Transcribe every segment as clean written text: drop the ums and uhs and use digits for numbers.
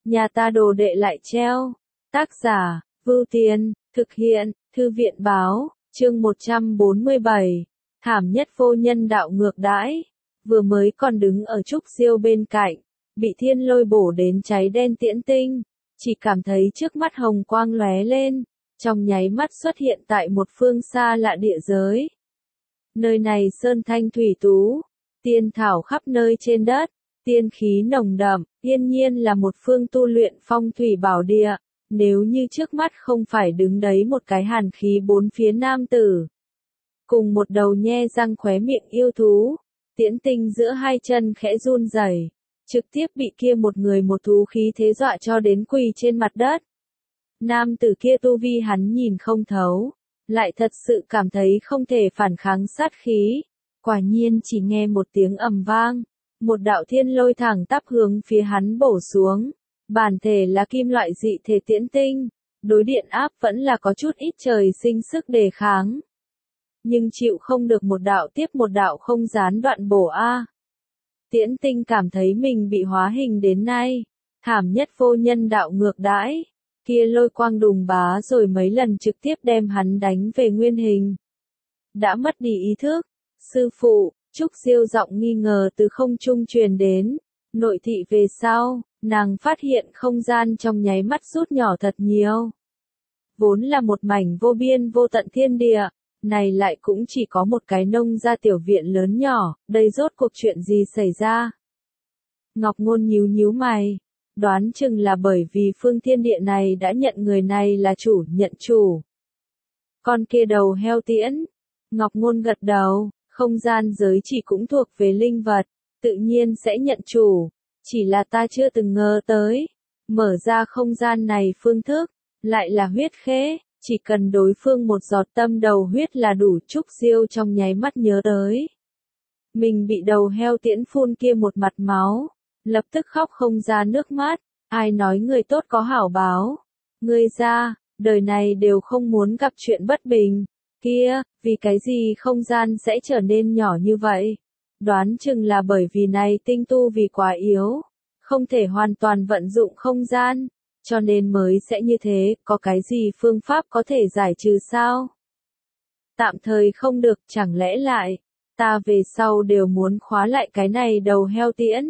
nhà ta đồ đệ lại treo. Tác giả, Vưu Tiên, thực hiện, Thư viện báo, chương 147, thảm nhất vô nhân đạo ngược đãi. Vừa mới còn đứng ở Trúc Diêu bên cạnh, bị thiên lôi bổ đến cháy đen Tiễn Tinh, chỉ cảm thấy trước mắt hồng quang lóe lên, trong nháy mắt xuất hiện tại một phương xa lạ địa giới. Nơi này sơn thanh thủy tú, tiên thảo khắp nơi trên đất, tiên khí nồng đậm, yên nhiên là một phương tu luyện phong thủy bảo địa. Nếu như trước mắt không phải đứng đấy một cái hàn khí bốn phía nam tử, cùng một đầu nhe răng khóe miệng yêu thú, Tiễn Tinh giữa hai chân khẽ run rẩy, trực tiếp bị kia một người một thú khí thế dọa cho đến quỳ trên mặt đất. Nam tử kia tu vi hắn nhìn không thấu, lại thật sự cảm thấy không thể phản kháng sát khí. Quả nhiên chỉ nghe một tiếng ầm vang, một đạo thiên lôi thẳng tắp hướng phía hắn bổ xuống. Bản thể là kim loại dị thể Tiễn Tinh, đối điện áp vẫn là có chút ít trời sinh sức đề kháng. Nhưng chịu không được một đạo tiếp một đạo không gián đoạn bổ a. Tiễn Tinh cảm thấy mình bị hóa hình đến nay, thảm nhất vô nhân đạo ngược đãi, kia lôi quang đùng bá rồi mấy lần trực tiếp đem hắn đánh về nguyên hình. Đã mất đi ý thức, sư phụ, Trúc Diêu giọng nghi ngờ từ không trung truyền đến, nội thị về sau. Nàng phát hiện không gian trong nháy mắt rút nhỏ thật nhiều. Vốn là một mảnh vô biên vô tận thiên địa, này lại cũng chỉ có một cái nông gia tiểu viện lớn nhỏ, đây rốt cuộc chuyện gì xảy ra? Ngọc Ngôn nhíu nhíu mày, đoán chừng là bởi vì phương thiên địa này đã nhận người này là chủ, nhận chủ. Con kia đầu heo Tiễn, Ngọc Ngôn gật đầu, không gian giới chỉ cũng thuộc về linh vật, tự nhiên sẽ nhận chủ. Chỉ là ta chưa từng ngờ tới, mở ra không gian này phương thức, lại là huyết khế, chỉ cần đối phương một giọt tâm đầu huyết là đủ. Trúc Diêu trong nháy mắt nhớ tới. Mình bị đầu heo Tiễn phun kia một mặt máu, lập tức khóc không ra nước mắt, ai nói người tốt có hảo báo, người ra, đời này đều không muốn gặp chuyện bất bình, kia, vì cái gì không gian sẽ trở nên nhỏ như vậy? Đoán chừng là bởi vì này tinh tu vì quá yếu, không thể hoàn toàn vận dụng không gian, cho nên mới sẽ như thế, có cái gì phương pháp có thể giải trừ sao? Tạm thời không được, chẳng lẽ lại, ta về sau đều muốn khóa lại cái này đầu heo Tiễn?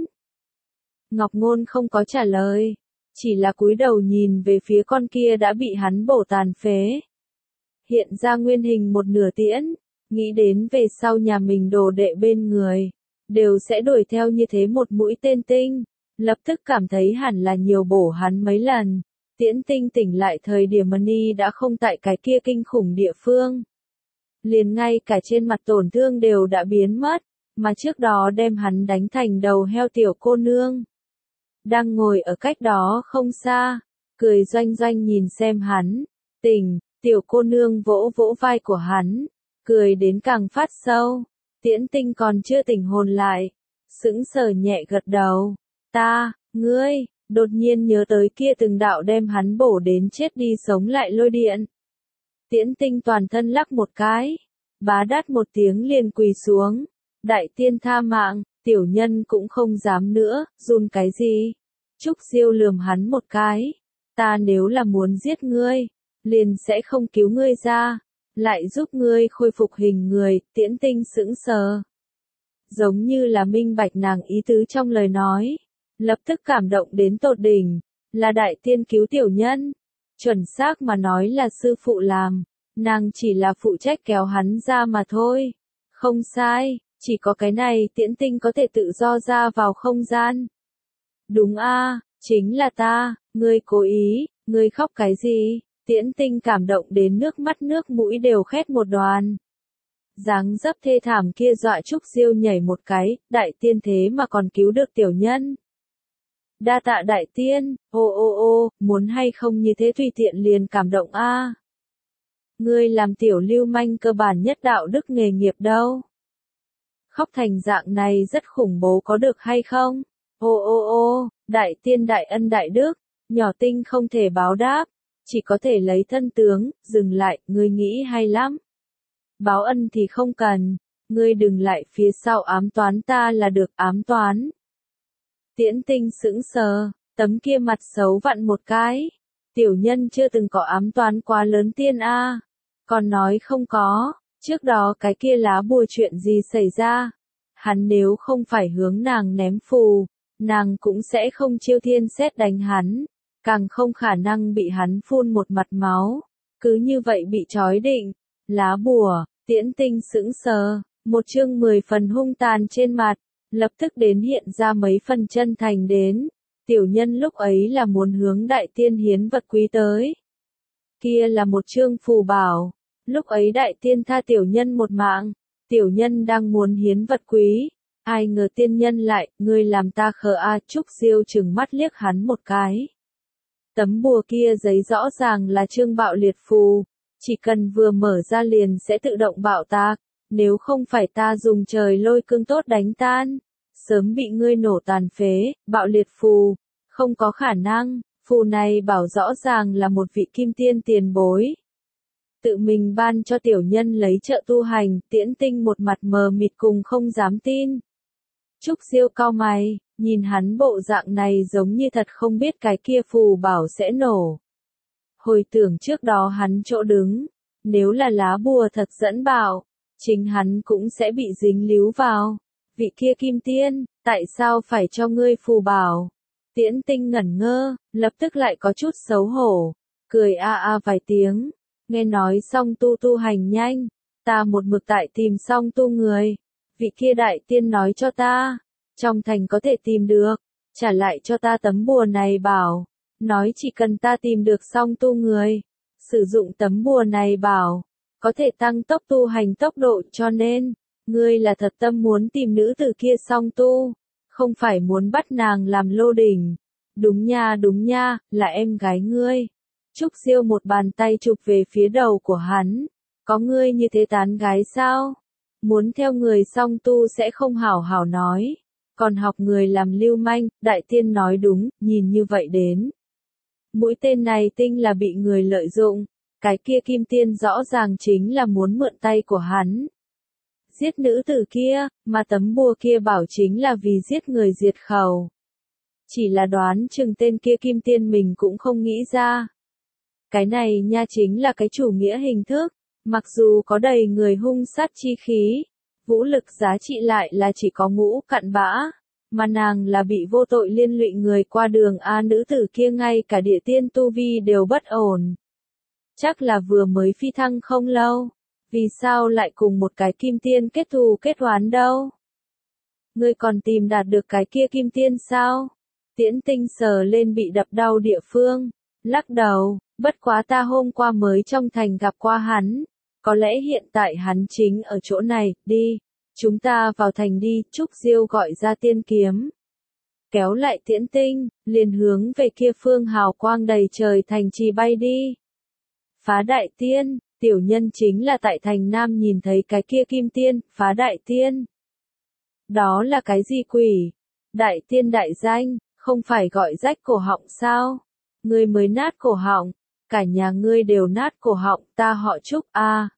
Ngọc Ngôn không có trả lời, chỉ là cúi đầu nhìn về phía con kia đã bị hắn bổ tàn phế. Hiện ra nguyên hình một nửa Tiễn. Nghĩ đến về sau nhà mình đồ đệ bên người, đều sẽ đuổi theo như thế một mũi tên tinh, lập tức cảm thấy hẳn là nhiều bổ hắn mấy lần. Tiễn Tinh tỉnh lại thời điểm Mani đã không tại cái kia kinh khủng địa phương. Liền ngay cả trên mặt tổn thương đều đã biến mất, mà trước đó đem hắn đánh thành đầu heo tiểu cô nương. Đang ngồi ở cách đó không xa, cười doanh doanh nhìn xem hắn, tỉnh, tiểu cô nương vỗ vỗ vai của hắn. Cười đến càng phát sâu, Tiễn Tinh còn chưa tỉnh hồn lại, sững sờ nhẹ gật đầu, ngươi, đột nhiên nhớ tới kia từng đạo đem hắn bổ đến chết đi sống lại lôi điện. Tiễn Tinh toàn thân lắc một cái, bá đát một tiếng liền quỳ xuống, đại tiên tha mạng, tiểu nhân cũng không dám nữa, run cái gì? Trúc Diêu lườm hắn một cái, ta nếu là muốn giết ngươi, liền sẽ không cứu ngươi ra. Lại giúp ngươi khôi phục hình người. Tiễn Tinh sững sờ. Giống như là minh bạch nàng ý tứ trong lời nói. Lập tức cảm động đến tột đỉnh. Là đại tiên cứu tiểu nhân. Chuẩn xác mà nói là sư phụ làm. Nàng chỉ là phụ trách kéo hắn ra mà thôi. Không sai, chỉ có cái này Tiễn Tinh có thể tự do ra vào không gian. Đúng a, chính là ta, ngươi cố ý, ngươi khóc cái gì? Tiễn Tinh cảm động đến nước mắt nước mũi đều khét một đoàn. Dáng dấp thê thảm kia dọa Trúc Diêu nhảy một cái, đại tiên thế mà còn cứu được tiểu nhân. Đa tạ đại tiên, ô, muốn hay không như thế tùy tiện liền cảm động a. Ngươi làm tiểu lưu manh cơ bản nhất đạo đức nghề nghiệp đâu. Khóc thành dạng này rất khủng bố có được hay không? Ô, đại tiên đại ân đại đức, nhỏ Tinh không thể báo đáp. Chỉ có thể lấy thân tướng, dừng lại, ngươi nghĩ hay lắm. Báo ân thì không cần, ngươi đừng lại phía sau ám toán ta là được ám toán. Tiễn Tinh sững sờ, Tấm kia mặt xấu vặn một cái. Tiểu nhân chưa từng có ám toán quá lớn tiên a. Còn nói không có, trước đó cái kia lá bùa chuyện gì xảy ra. Hắn nếu không phải hướng nàng ném phù, nàng cũng sẽ không chiêu thiên xét đánh hắn, càng không khả năng bị hắn phun một mặt máu. Cứ như vậy bị trói định, lá bùa, Tiễn Tinh sững sờ, một chương 10 phần hung tàn trên mặt, lập tức đến hiện ra mấy phần chân thành đến. Tiểu nhân lúc ấy là muốn hướng đại tiên hiến vật quý tới. Kia là một chương phù bảo, lúc ấy đại tiên tha tiểu nhân một mạng, tiểu nhân đang muốn hiến vật quý. Ai ngờ tiên nhân lại, ngươi làm ta khờ a. Trúc Diêu trừng mắt liếc hắn một cái. Tấm bùa kia giấy rõ ràng là chương bạo liệt phù, chỉ cần vừa mở ra liền sẽ tự động bạo tạc, nếu không phải ta dùng trời lôi cương tốt đánh tan, sớm bị ngươi nổ tàn phế. Bạo liệt phù, không có khả năng, phù này bảo rõ ràng là một vị kim tiên tiền bối. Tự mình ban cho tiểu nhân lấy trợ tu hành. Tiễn Tinh một mặt mờ mịt cùng không dám tin. Trúc Diêu cau mày, nhìn hắn bộ dạng này giống như thật không biết cái kia phù bảo sẽ nổ. Hồi tưởng trước đó hắn chỗ đứng, nếu là lá bùa thật dẫn bảo, chính hắn cũng sẽ bị dính líu vào. Vị kia kim tiên, tại sao phải cho ngươi phù bảo? Tiễn Tinh ngẩn ngơ, lập tức lại có chút xấu hổ, cười a a vài tiếng. Nghe nói xong tu hành nhanh, ta một mực tại tìm xong tu người. Vị kia đại tiên nói cho ta, trong thành có thể tìm được, trả lại cho ta tấm bùa này bảo, nói chỉ cần ta tìm được xong tu người, sử dụng tấm bùa này bảo, có thể tăng tốc tu hành tốc độ, cho nên, ngươi là thật tâm muốn tìm nữ tử kia xong tu, không phải muốn bắt nàng làm lô đỉnh. Đúng nha, là em gái ngươi. Trúc Diêu một bàn tay chụp về phía đầu của hắn, có ngươi như thế tán gái sao? Muốn theo người song tu sẽ không hảo hảo nói, còn học người làm lưu manh. Đại tiên nói đúng, nhìn như vậy đến. Mũi tên này tinh là bị người lợi dụng, cái kia kim tiên rõ ràng chính là muốn mượn tay của hắn. Giết nữ tử kia, mà tấm bùa kia bảo chính là vì giết người diệt khẩu. Chỉ là đoán chừng tên kia kim tiên mình cũng không nghĩ ra. Cái này nha chính là cái chủ nghĩa hình thức. Mặc dù có đầy người hung sát chi khí, vũ lực giá trị lại là chỉ có ngũ cặn bã, mà nàng là bị vô tội liên lụy người qua đường a. Nữ tử kia ngay cả địa tiên tu vi đều bất ổn. Chắc là vừa mới phi thăng không lâu, vì sao lại cùng một cái kim tiên kết thù kết oán đâu? Ngươi còn tìm đạt được cái kia kim tiên sao? Tiễn Tinh sờ lên bị đập đau địa phương, lắc đầu, bất quá ta hôm qua mới trong thành gặp qua hắn. Có lẽ hiện tại hắn chính ở chỗ này. Đi, chúng ta vào thành đi. Trúc Diêu gọi ra tiên kiếm, kéo lại Tiễn Tinh, liền hướng về kia phương hào quang đầy trời thành trì bay đi. Phá đại tiên, tiểu nhân chính là tại thành Nam nhìn thấy cái kia kim tiên. Phá đại tiên, đó là cái gì quỷ? Đại tiên đại danh, không phải gọi rách cổ họng sao? Ngươi mới nát cổ họng, cả nhà ngươi đều nát cổ họng. Ta họ Trúc a.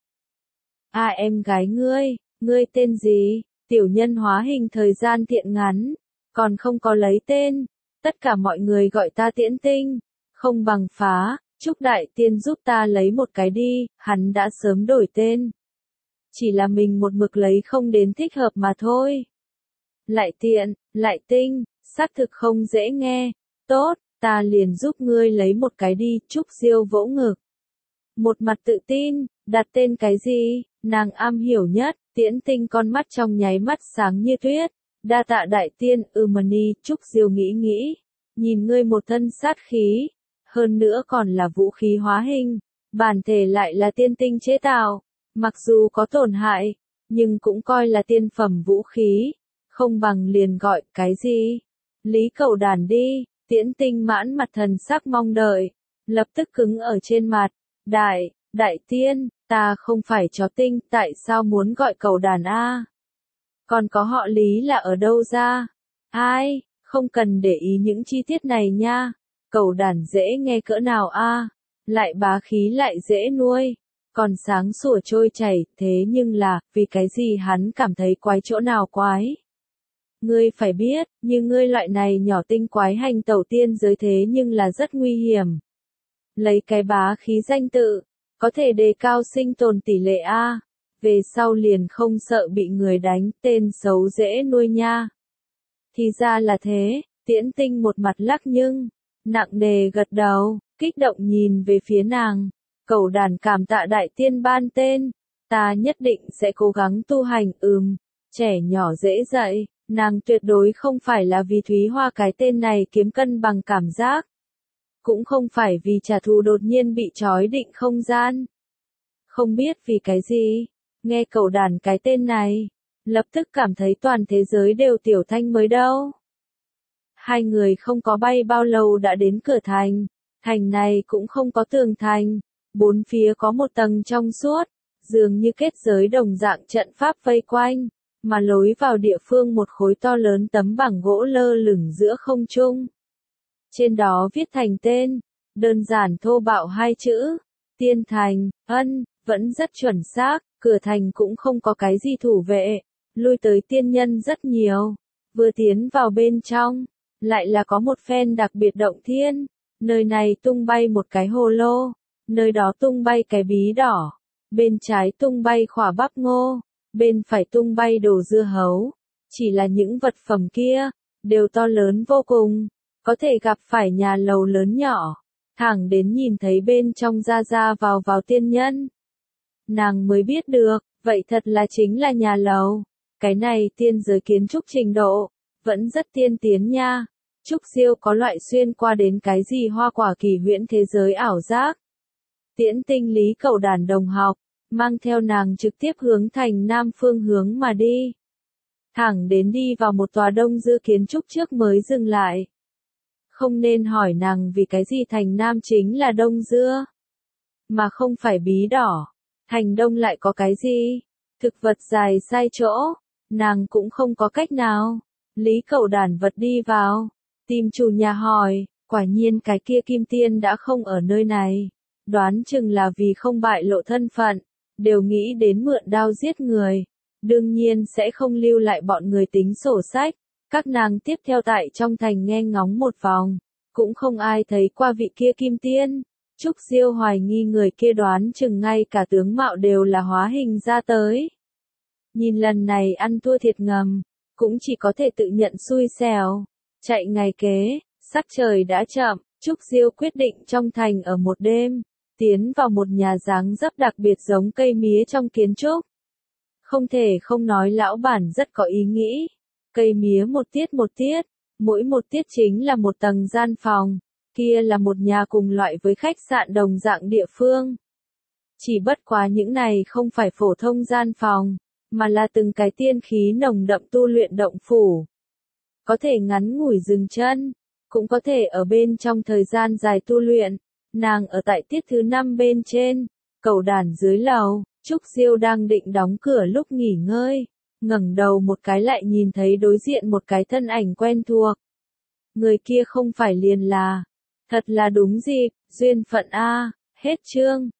Em gái ngươi tên gì? Tiểu nhân hóa hình thời gian thiện ngắn, còn không có lấy tên, tất cả mọi người gọi ta Tiễn Tinh, không bằng Phá. Trúc đại tiên giúp ta lấy một cái đi, hắn đã sớm đổi tên. Chỉ là mình một mực lấy không đến thích hợp mà thôi. Lại tiện, lại tinh, xác thực không dễ nghe. Tốt, ta liền giúp ngươi lấy một cái đi. Trúc Diêu vỗ ngực, một mặt tự tin. Đặt tên cái gì? Nàng am hiểu nhất. Tiễn Tinh con mắt trong nháy mắt sáng như tuyết. Đa tạ đại tiên. Mani. Trúc Diêu nghĩ, nhìn ngươi một thân sát khí, hơn nữa còn là vũ khí hóa hình, bản thể lại là tiên tinh chế tạo, mặc dù có tổn hại, nhưng cũng coi là tiên phẩm vũ khí, không bằng liền gọi cái gì? Lý Cẩu Đản đi. Tiễn Tinh mãn mặt thần sắc mong đợi, lập tức cứng ở trên mặt. Đại tiên, ta không phải chó tinh, tại sao muốn gọi Cẩu Đản a? Còn có họ Lý là ở đâu ra? Ai, không cần để ý những chi tiết này nha. Cẩu Đản dễ nghe cỡ nào a? Lại bá khí lại dễ nuôi, còn sáng sủa trôi chảy. Thế nhưng là, vì cái gì hắn cảm thấy quái chỗ nào quái? Ngươi phải biết, như ngươi loại này nhỏ tinh quái hành tẩu tiên giới thế nhưng là rất nguy hiểm. Lấy cái bá khí danh tự, có thể đề cao sinh tồn tỷ lệ A, về sau liền không sợ bị người đánh, tên xấu dễ nuôi nha. Thì ra là thế, Tiễn Tinh một mặt lắc nhưng, nặng nề gật đầu, kích động nhìn về phía nàng. Cẩu đàn cảm tạ đại tiên ban tên, ta nhất định sẽ cố gắng tu hành. Trẻ nhỏ dễ dạy, nàng tuyệt đối không phải là vì Thúy Hoa cái tên này kiếm cân bằng cảm giác. Cũng không phải vì trả thù đột nhiên bị trói định không gian. Không biết vì cái gì, nghe cẩu đàn cái tên này, lập tức cảm thấy toàn thế giới đều tiểu thanh mới đâu. Hai người không có bay bao lâu đã đến cửa thành, thành này cũng không có tường thành, bốn phía có một tầng trong suốt, dường như kết giới đồng dạng trận pháp vây quanh, mà lối vào địa phương một khối to lớn tấm bảng gỗ lơ lửng giữa không trung. Trên đó viết thành tên, đơn giản thô bạo hai chữ, Tiên Thành. Vẫn rất chuẩn xác, cửa thành cũng không có cái gì thủ vệ, lui tới tiên nhân rất nhiều. Vừa tiến vào bên trong, lại là có một phen đặc biệt động thiên, nơi này tung bay một cái hồ lô, nơi đó tung bay cái bí đỏ, bên trái tung bay quả bắp ngô, bên phải tung bay đồ dưa hấu. Chỉ là những vật phẩm kia, đều to lớn vô cùng, có thể gặp phải nhà lầu lớn nhỏ, thẳng đến nhìn thấy bên trong ra ra vào tiên nhân. Nàng mới biết được, vậy thật là chính là nhà lầu. Cái này tiên giới kiến trúc trình độ, vẫn rất tiên tiến nha. Trúc Diêu có loại xuyên qua đến cái gì hoa quả kỳ huyễn thế giới ảo giác. Tiễn Tinh lý cẩu đàn đồng học, mang theo nàng trực tiếp hướng thành nam phương hướng mà đi. Thẳng đến đi vào một tòa đông dư kiến trúc trước mới dừng lại. Không nên hỏi nàng vì cái gì thành nam chính là đông dưa, mà không phải bí đỏ. Thành đông lại có cái gì? Thực vật dài sai chỗ, nàng cũng không có cách nào. Lý cẩu đàn vật đi vào, tìm chủ nhà hỏi, quả nhiên cái kia kim tiên đã không ở nơi này. Đoán chừng là vì không bại lộ thân phận, đều nghĩ đến mượn đao giết người. Đương nhiên sẽ không lưu lại bọn người tính sổ sách. Các nàng tiếp theo tại trong thành nghe ngóng một vòng, cũng không ai thấy qua vị kia kim tiên. Trúc Diêu hoài nghi người kia đoán chừng ngay cả tướng mạo đều là hóa hình ra tới. Nhìn lần này ăn thua thiệt ngầm, cũng chỉ có thể tự nhận xui xẻo. Chạy ngày kế, sắc trời đã chậm, Trúc Diêu quyết định trong thành ở một đêm, tiến vào một nhà dáng dấp đặc biệt giống cây mía trong kiến trúc. Không thể không nói lão bản rất có ý nghĩ. Cây mía một tiết, mỗi một tiết chính là một tầng gian phòng. Kia là một nhà cùng loại với khách sạn đồng dạng địa phương. Chỉ bất quá những này không phải phổ thông gian phòng, mà là từng cái tiên khí nồng đậm tu luyện động phủ. Có thể ngắn ngủi dừng chân, cũng có thể ở bên trong thời gian dài tu luyện. Nàng ở tại tiết thứ 5 bên trên, cẩu đàn dưới lầu, Trúc Diêu đang định đóng cửa lúc nghỉ ngơi, ngẩng đầu một cái lại nhìn thấy đối diện một cái thân ảnh quen thuộc. Người kia không phải liền là, thật là đúng dịp, duyên phận a. Hết chương.